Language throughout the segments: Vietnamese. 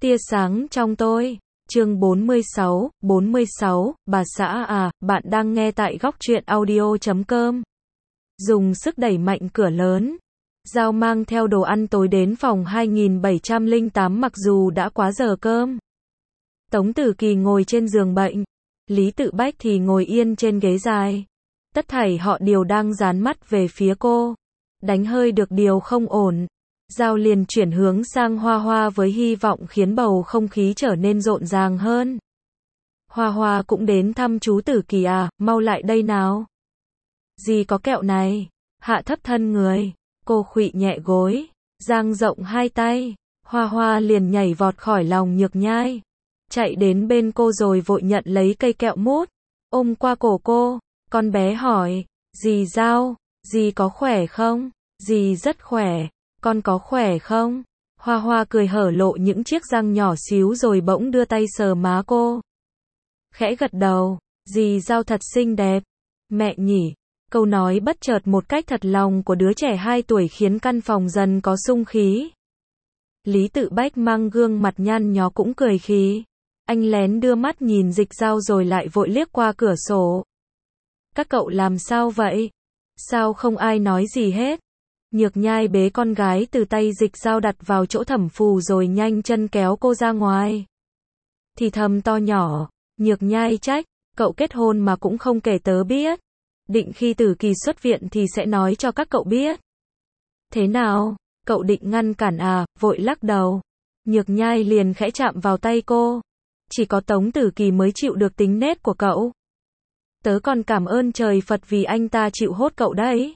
Tia sáng trong tôi. Chương 46, bà xã à, bạn đang nghe tại góc truyện audio.com. Dùng sức đẩy mạnh cửa lớn. Giao mang theo đồ ăn tối đến phòng 2708 mặc dù đã quá giờ cơm. Tống Tử Kỳ ngồi trên giường bệnh. Lý Tự Bách thì ngồi yên trên ghế dài. Tất thảy họ đều đang dán mắt về phía cô. Đánh hơi được điều không ổn. Giao liền chuyển hướng sang Hoa Hoa với hy vọng khiến bầu không khí trở nên rộn ràng hơn. Hoa Hoa cũng đến thăm chú Tử Kỳ à, mau lại đây nào. Gì có kẹo này. Hạ thấp thân người. Cô khuỵu nhẹ gối. Dang rộng hai tay. Hoa Hoa liền nhảy vọt khỏi lòng Nhược Nhai. Chạy đến bên cô rồi vội nhận lấy cây kẹo mút. Ôm qua cổ cô. Con bé hỏi. Dì Giao, dì có khỏe không? Dì rất khỏe. Con có khỏe không? Hoa Hoa cười hở lộ những chiếc răng nhỏ xíu rồi bỗng đưa tay sờ má cô. Khẽ gật đầu. Dì Giao thật xinh đẹp. Mẹ nhỉ. Câu nói bất chợt một cách thật lòng của đứa trẻ 2 tuổi khiến căn phòng dần có xung khí. Lý Tự Bách mang gương mặt nhăn nhó cũng cười khí. Anh lén đưa mắt nhìn Dịch Giao rồi lại vội liếc qua cửa sổ. Các cậu làm sao vậy? Sao không ai nói gì hết? Nhược Nhai bế con gái từ tay Dịch Giao đặt vào chỗ thẩm phù rồi nhanh chân kéo cô ra ngoài. Thì thầm to nhỏ. Nhược Nhai trách. Cậu kết hôn mà cũng không kể tớ biết. Định khi Tử Kỳ xuất viện thì sẽ nói cho các cậu biết. Thế nào? Cậu định ngăn cản à? Vội lắc đầu. Nhược Nhai liền khẽ chạm vào tay cô. Chỉ có Tống Tử Kỳ mới chịu được tính nết của cậu. Tớ còn cảm ơn trời Phật vì anh ta chịu hốt cậu đấy.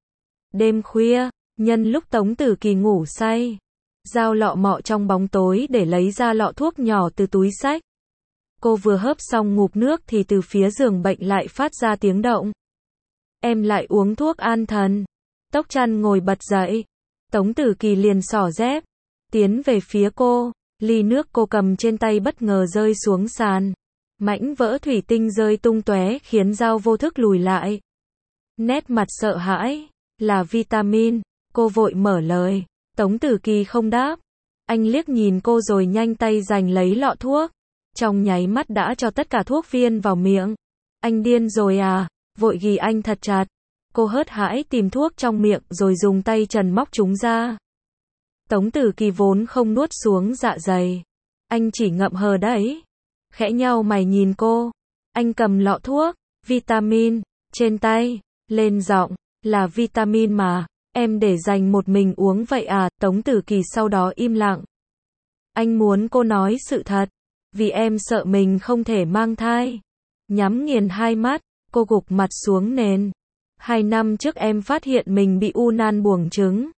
Đêm khuya, nhân lúc Tống Tử Kỳ ngủ say, Giao lọ mọ trong bóng tối để lấy ra lọ thuốc nhỏ từ túi xách. Cô vừa hớp xong ngụm nước thì từ phía giường bệnh lại phát ra tiếng động. Em lại uống thuốc an thần. Tóc Trăn ngồi bật dậy. Tống Tử Kỳ liền xỏ dép, tiến về phía cô. Ly nước cô cầm trên tay bất ngờ rơi xuống sàn. Mảnh vỡ thủy tinh rơi tung tóe khiến Giao vô thức lùi lại. Nét mặt sợ hãi. Là vitamin. Cô vội mở lời. Tống Tử Kỳ không đáp. Anh liếc nhìn cô rồi nhanh tay giành lấy lọ thuốc. Trong nháy mắt đã cho tất cả thuốc viên vào miệng. Anh điên rồi à? Vội ghì anh thật chặt. Cô hớt hãi tìm thuốc trong miệng rồi dùng tay trần móc chúng ra. Tống Tử Kỳ vốn không nuốt xuống dạ dày. Anh chỉ ngậm hờ đấy. Khẽ nhau mày nhìn cô. Anh cầm lọ thuốc, vitamin, trên tay, lên giọng. Là vitamin mà, em để dành một mình uống vậy à? Tống Tử Kỳ sau đó im lặng. Anh muốn cô nói sự thật. Vì em sợ mình không thể mang thai. Nhắm nghiền hai mắt, cô gục mặt xuống nền. 2 năm trước em phát hiện mình bị u nan buồng trứng.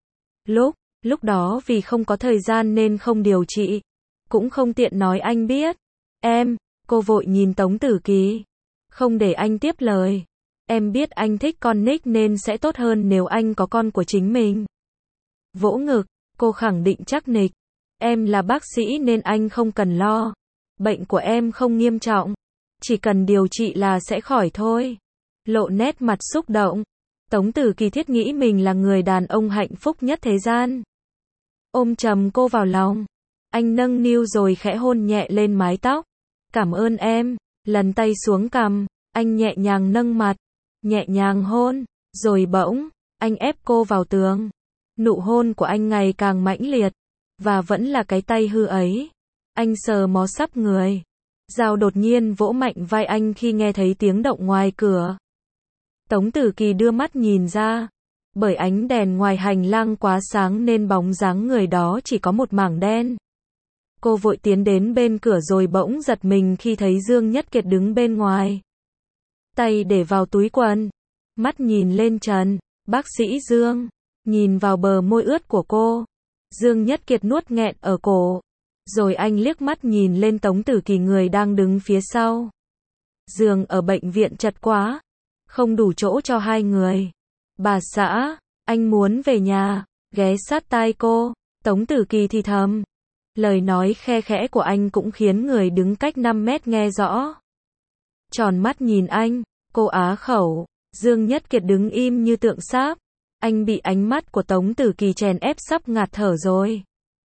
Lúc đó vì không có thời gian nên không điều trị. Cũng không tiện nói anh biết. Cô vội nhìn Tống Tử Kỳ. Không để anh tiếp lời. Em biết anh thích con Nick nên sẽ tốt hơn nếu anh có con của chính mình. Vỗ ngực, cô khẳng định chắc nịch. Em là bác sĩ nên anh không cần lo. Bệnh của em không nghiêm trọng. Chỉ cần điều trị là sẽ khỏi thôi. Lộ nét mặt xúc động. Tống Tử Kỳ thiết nghĩ mình là người đàn ông hạnh phúc nhất thế gian. Ôm chầm cô vào lòng. Anh nâng niu rồi khẽ hôn nhẹ lên mái tóc. Cảm ơn em. Lần tay xuống cằm. Anh nhẹ nhàng nâng mặt. Nhẹ nhàng hôn. Rồi bỗng, anh ép cô vào tường. Nụ hôn của anh ngày càng mãnh liệt. Và vẫn là cái tay hư ấy. Anh sờ mó sắp người. Giao đột nhiên vỗ mạnh vai anh khi nghe thấy tiếng động ngoài cửa. Tống Tử Kỳ đưa mắt nhìn ra. Bởi ánh đèn ngoài hành lang quá sáng nên bóng dáng người đó chỉ có một mảng đen. Cô vội tiến đến bên cửa rồi bỗng giật mình khi thấy Dương Nhất Kiệt đứng bên ngoài. Tay để vào túi quần. Mắt nhìn lên trần. Bác sĩ Dương. Nhìn vào bờ môi ướt của cô. Dương Nhất Kiệt nuốt nghẹn ở cổ. Rồi anh liếc mắt nhìn lên Tống Tử Kỳ người đang đứng phía sau. Giường ở bệnh viện chật quá. Không đủ chỗ cho 2 người. Bà xã, anh muốn về nhà. Ghé sát tai cô. Tống Tử Kỳ thì thầm. Lời nói khe khẽ của anh cũng khiến người đứng cách 5 mét nghe rõ. Tròn mắt nhìn anh. Cô á khẩu. Dương Nhất Kiệt đứng im như tượng sáp. Anh bị ánh mắt của Tống Tử Kỳ chèn ép sắp ngạt thở rồi.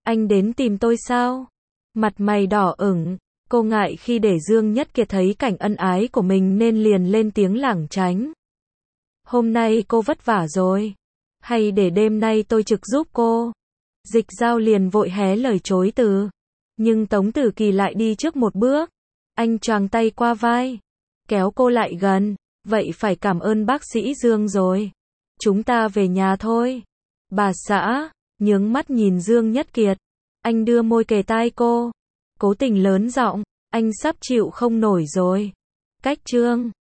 Anh đến tìm tôi sao? Mặt mày đỏ ửng, cô ngại khi để Dương Nhất Kiệt thấy cảnh ân ái của mình nên liền lên tiếng lảng tránh. Hôm nay cô vất vả rồi. Hay để đêm nay tôi trực giúp cô? Dịch Dao liền vội hé lời chối từ. Nhưng Tống Tử Kỳ lại đi trước một bước. Anh choàng tay qua vai, kéo cô lại gần. Vậy phải cảm ơn bác sĩ Dương rồi. Chúng ta về nhà thôi. Bà xã, nhướng mắt nhìn Dương Nhất Kiệt. Anh đưa môi kề tai cô. Cố tình lớn giọng, anh sắp chịu không nổi rồi. Cách chương